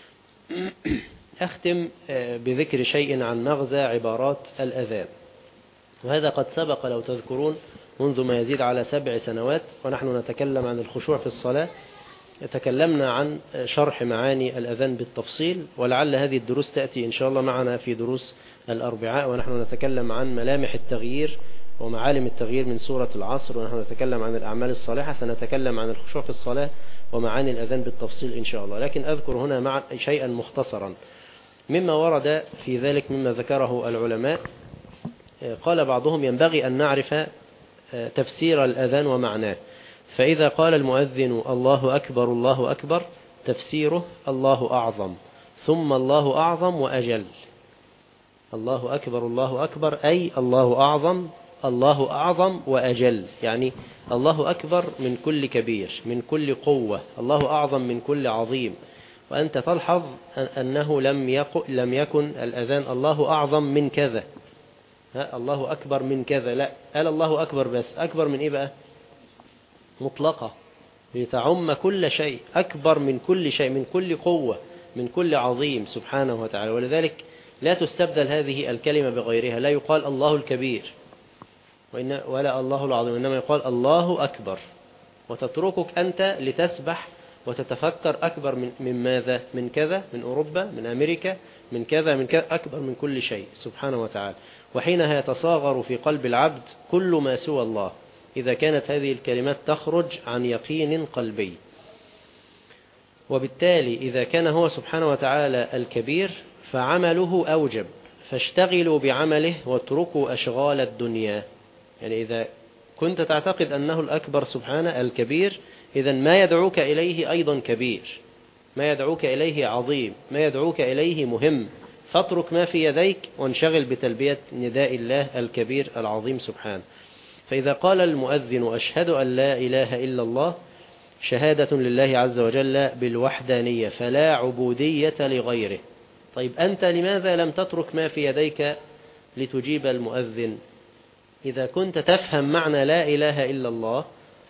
أختم بذكر شيء عن مغزى عبارات الأذان، وهذا قد سبق لو تذكرون منذ ما يزيد على 7 سنوات ونحن نتكلم عن الخشوع في الصلاة. تكلمنا عن شرح معاني الأذان بالتفصيل، ولعل هذه الدروس تأتي إن شاء الله معنا في دروس الأربعاء، ونحن نتكلم عن ملامح التغيير ومعالم التغيير من سورة العصر، ونحن نتكلم عن الأعمال الصالحة. سنتكلم عن الخشوع في الصلاة ومعاني الأذان بالتفصيل إن شاء الله، لكن أذكر هنا شيئا مختصرا. مما ورد في ذلك مما ذكره العلماء، قال بعضهم ينبغي أن نعرف تفسير الأذان ومعناه. فإذا قال المؤذن الله أكبر الله أكبر، تفسيره الله أعظم، ثم الله أعظم وأجل. الله أكبر الله أكبر أي الله أعظم، الله أعظم وأجل، يعني الله أكبر من كل كبير، من كل قوة، الله أعظم من كل عظيم. وأنت تلحظ أنه لم يكن الأذان الله أعظم من كذا، الله أكبر من كذا، لا، قال الله أكبر بس. أكبر من إيه بقى؟ مطلقة، لتعم كل شيء، أكبر من كل شيء، من كل قوة، من كل عظيم سبحانه وتعالى. ولذلك لا تستبدل هذه الكلمة بغيرها، لا يقال الله الكبير ولا الله العظيم، إنما يقال الله أكبر، وتتركك أنت لتسبح وتتفكر أكبر من ماذا؟ من كذا، من أوروبا، من أمريكا، من كذا، من كذا، أكبر من كل شيء سبحانه وتعالى. وحينها يتصاغر في قلب العبد كل ما سوى الله، إذا كانت هذه الكلمات تخرج عن يقين قلبي. وبالتالي إذا كان هو سبحانه وتعالى الكبير فعمله أوجب، فاشتغلوا بعمله واتركوا أشغال الدنيا. يعني إذا كنت تعتقد أنه الأكبر سبحانه الكبير، إذا ما يدعوك إليه أيضا كبير، ما يدعوك إليه عظيم، ما يدعوك إليه مهم، فاترك ما في يديك وانشغل بتلبية نداء الله الكبير العظيم سبحانه. فإذا قال المؤذن أشهد أن لا إله إلا الله، شهادة لله عز وجل بالوحدانية، فلا عبودية لغيره. طيب أنت لماذا لم تترك ما في يديك لتجيب المؤذن؟ إذا كنت تفهم معنى لا إله إلا الله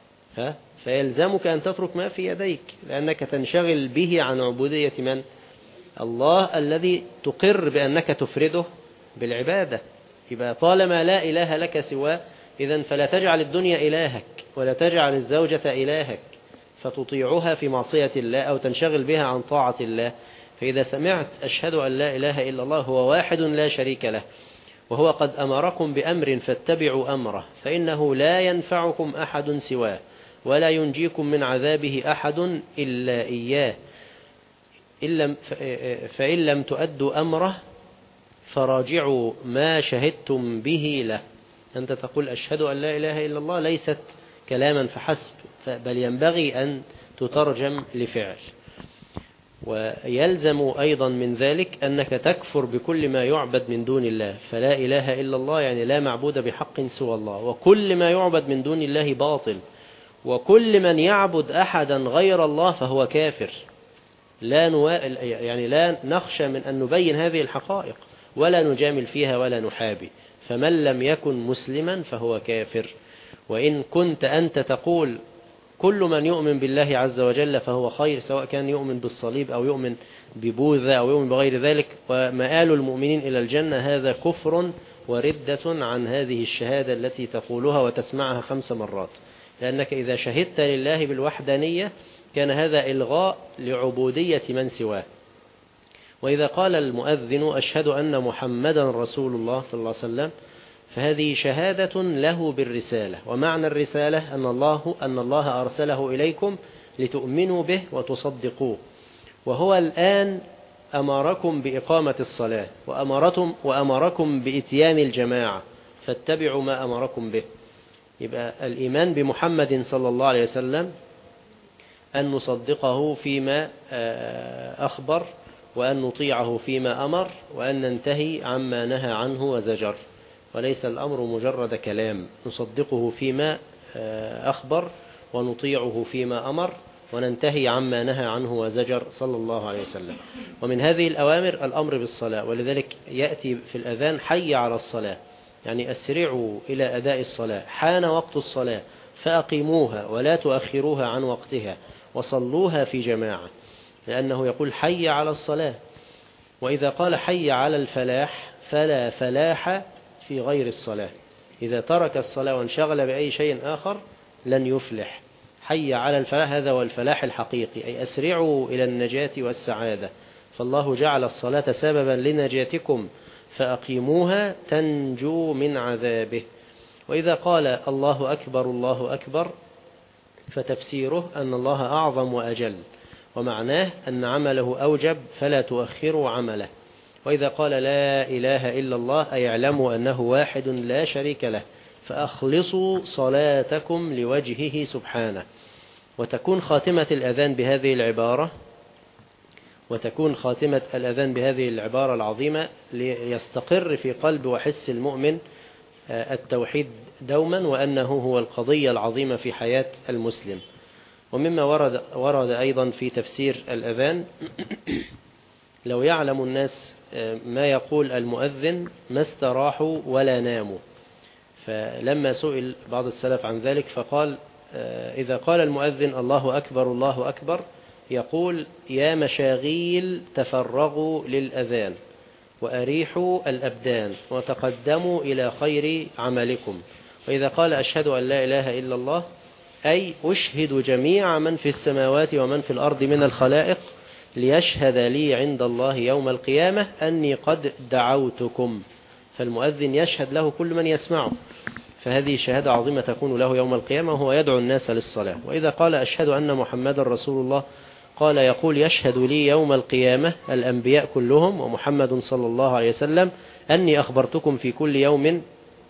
فيلزمك أن تترك ما في يديك، لأنك تنشغل به عن عبودية من؟ الله الذي تقر بأنك تفرده بالعبادة. يبقى طالما لا إله لك سواه، إذن فلا تجعل الدنيا إلهك، ولا تجعل الزوجة إلهك فتطيعها في معصية الله أو تنشغل بها عن طاعة الله. فإذا سمعت أشهد أن لا إله إلا الله هو واحد لا شريك له، وهو قد أمركم بأمر فاتبعوا أمره، فإنه لا ينفعكم أحد سواه، ولا ينجيكم من عذابه أحد إلا إياه، فإن لم تؤدوا أمره فراجعوا ما شهدتم به له. أنت تقول أشهد أن لا إله إلا الله ليست كلاما فحسب، بل ينبغي أن تترجم لفعل. ويلزم أيضا من ذلك أنك تكفر بكل ما يعبد من دون الله، فلا إله إلا الله يعني لا معبود بحق سوى الله، وكل ما يعبد من دون الله باطل، وكل من يعبد أحدا غير الله فهو كافر. لا نخشى من أن نبين هذه الحقائق ولا نجامل فيها ولا نحابي. فمن لم يكن مسلما فهو كافر. وإن كنت أنت تقول كل من يؤمن بالله عز وجل فهو خير، سواء كان يؤمن بالصليب أو يؤمن ببوذا أو يؤمن بغير ذلك، ومآل المؤمنين إلى الجنة، هذا كفر وردة عن هذه الشهادة التي تقولها وتسمعها 5 مرات. لأنك إذا شهدت لله بالوحدانية كان هذا إلغاء لعبودية من سواه. وإذا قال المؤذن أشهد أن محمدا رسول الله صلى الله عليه وسلم، فهذه شهادة له بالرسالة. ومعنى الرسالة أن الله أرسله إليكم لتؤمنوا به وتصدقوه. وهو الآن أمركم بإقامة الصلاة وأمركم بإتيان الجماعة، فاتبعوا ما أمركم به. يبقى الإيمان بمحمد صلى الله عليه وسلم أن نصدقه فيما أخبر، وأن نطيعه فيما أمر، وأن ننتهي عما نهى عنه وزجر. وليس الأمر مجرد كلام، نصدقه فيما أخبر ونطيعه فيما أمر وننتهي عما نهى عنه وزجر صلى الله عليه وسلم. ومن هذه الأوامر الأمر بالصلاة، ولذلك يأتي في الأذان حي على الصلاة، يعني أسرعوا إلى أداء الصلاة، حان وقت الصلاة فأقيموها ولا تؤخروها عن وقتها وصلوها في جماعة، لأنه يقول حي على الصلاة. وإذا قال حي على الفلاح فلا فلاح في غير الصلاة، إذا ترك الصلاة وانشغل بأي شيء آخر لن يفلح. حي على الفلاح هذا هو الفلاح الحقيقي، أي أسرعوا إلى النجاة والسعادة، فالله جعل الصلاة سببا لنجاتكم فأقيموها تنجوا من عذابه. وإذا قال الله أكبر الله أكبر فتفسيره أن الله أعظم وأجل، ومعناه أن عمله أوجب فلا تؤخروا عمله، وإذا قال لا إله إلا الله أي اعلموا أنه واحد لا شريك له فأخلصوا صلاتكم لوجهه سبحانه. وتكون خاتمة الأذان بهذه العبارة العظيمة ليستقر في قلب وحس المؤمن التوحيد دوما، وأنه هو القضية العظيمة في حياة المسلم. ومما ورد أيضا في تفسير الأذان لو يعلم الناس ما يقول المؤذن ما استراحوا ولا ناموا. فلما سئل بعض السلف عن ذلك فقال إذا قال المؤذن الله أكبر الله أكبر يقول يا مشاغيل تفرغوا للأذان وأريحوا الأبدان وتقدموا إلى خير عملكم. وإذا قال أشهد أن لا إله إلا الله أي أشهد جميع من في السماوات ومن في الأرض من الخلائق ليشهد لي عند الله يوم القيامة أني قد دعوتكم. فالمؤذن يشهد له كل من يسمعه، فهذه شهادة عظيمة تكون له يوم القيامة وهو يدعو الناس للصلاة. وإذا قال أشهد أن محمد رسول الله قال يقول يشهد لي يوم القيامة الأنبياء كلهم ومحمد صلى الله عليه وسلم أني أخبرتكم في كل يوم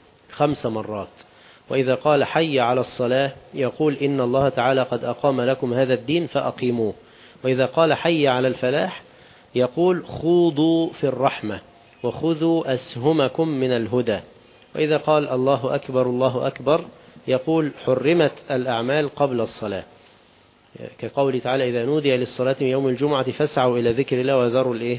5 مرات. وإذا قال حي على الصلاة يقول إن الله تعالى قد أقام لكم هذا الدين فأقيموه. وإذا قال حي على الفلاح يقول خوضوا في الرحمة وخذوا أسهمكم من الهدى. وإذا قال الله أكبر الله أكبر يقول حرمت الأعمال قبل الصلاة، كقول تعالى إذا نودي للصلاة من يوم الجمعة فاسعوا إلى ذكر الله وذروا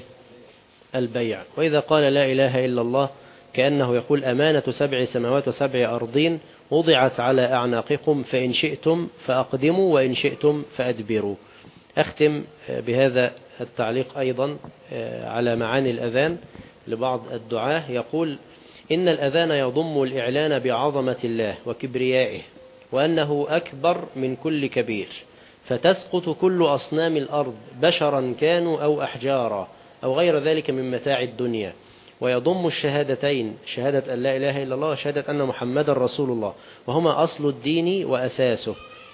البيع. وإذا قال لا إله إلا الله كأنه يقول أمانة 7 سماوات و7 أرضين وضعت على أعناقكم فإن شئتم فأقدموا وإن شئتم فأدبروا. أختم بهذا التعليق أيضا على معاني الأذان لبعض الدعاة. يقول إن الأذان يضم الإعلان بعظمة الله وكبريائه وأنه أكبر من كل كبير، فتسقط كل أصنام الأرض بشرا كانوا أو أحجارا أو غير ذلك من متاع الدنيا. ويضم الشهادتين شهادة أن لا إله إلا الله وشهادة أن محمد رسول الله وهما أصل الدين وأساسه،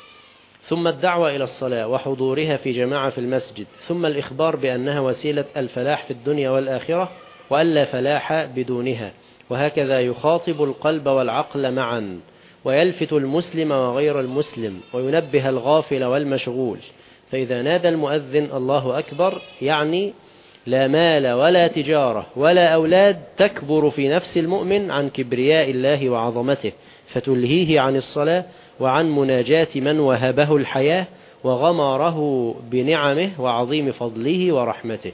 ثم الدعوة إلى الصلاة وحضورها في جماعة في المسجد، ثم الإخبار بأنها وسيلة الفلاح في الدنيا والآخرة وألا فلاح بدونها. وهكذا يخاطب القلب والعقل معا ويلفت المسلم وغير المسلم وينبه الغافل والمشغول. فإذا نادى المؤذن الله أكبر يعني لا مال ولا تجارة ولا أولاد تكبر في نفس المؤمن عن كبرياء الله وعظمته فتلهيه عن الصلاة وعن مناجاة من وهبه الحياة وغمره بنعمه وعظيم فضله ورحمته.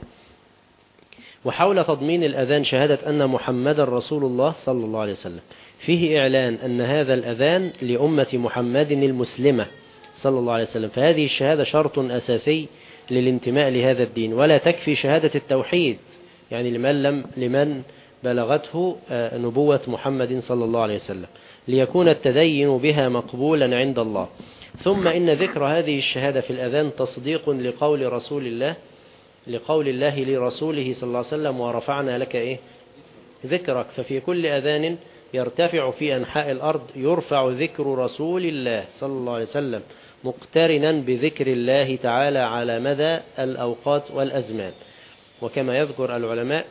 وحول تضمين الأذان شهادة أن محمد رسول الله صلى الله عليه وسلم فيه إعلان أن هذا الأذان لأمة محمد المسلمة صلى الله عليه وسلم. فهذه الشهادة شرط أساسي للانتماء لهذا الدين، ولا تكفي شهادة التوحيد يعني لمن بلغته نبوة محمد صلى الله عليه وسلم ليكون التدين بها مقبولا عند الله. ثم إن ذكر هذه الشهادة في الأذان تصديق لقول الله لرسوله صلى الله عليه وسلم ورفعنا لك ذكرك. ففي كل أذان يرتفع في أنحاء الأرض يرفع ذكر رسول الله صلى الله عليه وسلم مقترنا بذكر الله تعالى على مدى الأوقات والأزمان. وكما يذكر العلماء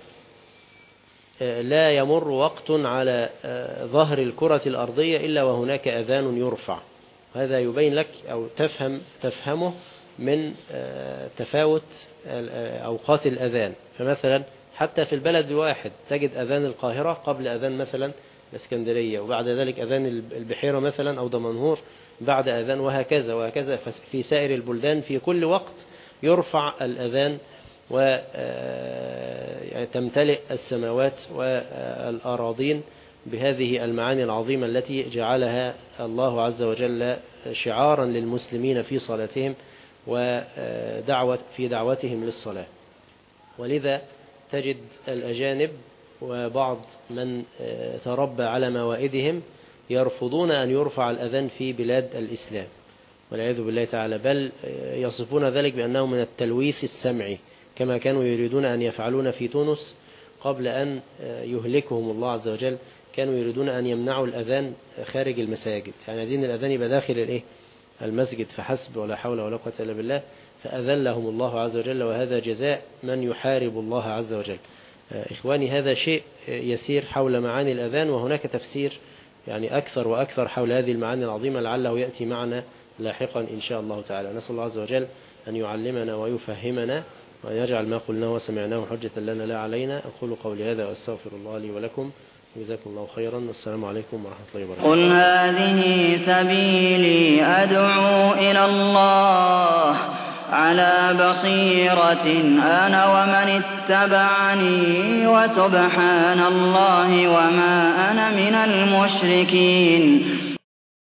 لا يمر وقت على ظهر الكرة الأرضية إلا وهناك أذان يرفع. هذا يبين لك أو تفهمه من تفاوت أوقات الأذان. فمثلا حتى في البلد الواحد تجد أذان القاهرة قبل أذان مثلا الإسكندرية، وبعد ذلك أذان البحيرة مثلا أو دمنهور بعد أذان، وهكذا في سائر البلدان في كل وقت يرفع الأذان وتمتلئ السماوات والأراضين بهذه المعاني العظيمة التي جعلها الله عز وجل شعارا للمسلمين في صلاتهم في دعوتهم للصلاة. ولذا تجد الأجانب وبعض من تربى على موائدهم يرفضون أن يرفع الأذان في بلاد الإسلام والعياذ بالله تعالى، بل يصفون ذلك بأنه من التلويث السمعي كما كانوا يريدون أن يفعلون في تونس قبل أن يهلكهم الله عز وجل. كانوا يريدون أن يمنعوا الأذان خارج المساجد، يعني عايزين الأذان يبقى داخل المسجد فحسب ولا حول ولا قوة إلا بالله، فأذلهم الله عز وجل، وهذا جزاء من يحارب الله عز وجل. إخواني هذا شيء يسير حول معاني الأذان، وهناك تفسير يعني أكثر وأكثر حول هذه المعاني العظيمة لعله يأتي معنا لاحقا إن شاء الله تعالى. نسأل الله عز وجل أن يعلمنا ويفهمنا وأن يجعل ما قلناه وسمعناه حجة لنا لا علينا. أقول قولي هذا وأستغفر الله لي ولكم، جزاكم الله خيرا، والسلام عليكم ورحمة الله وبركاته. قل هذه سبيلي أدعو إلى الله على بصيرة أنا ومن اتبعني وسبحان الله وما أنا من المشركين.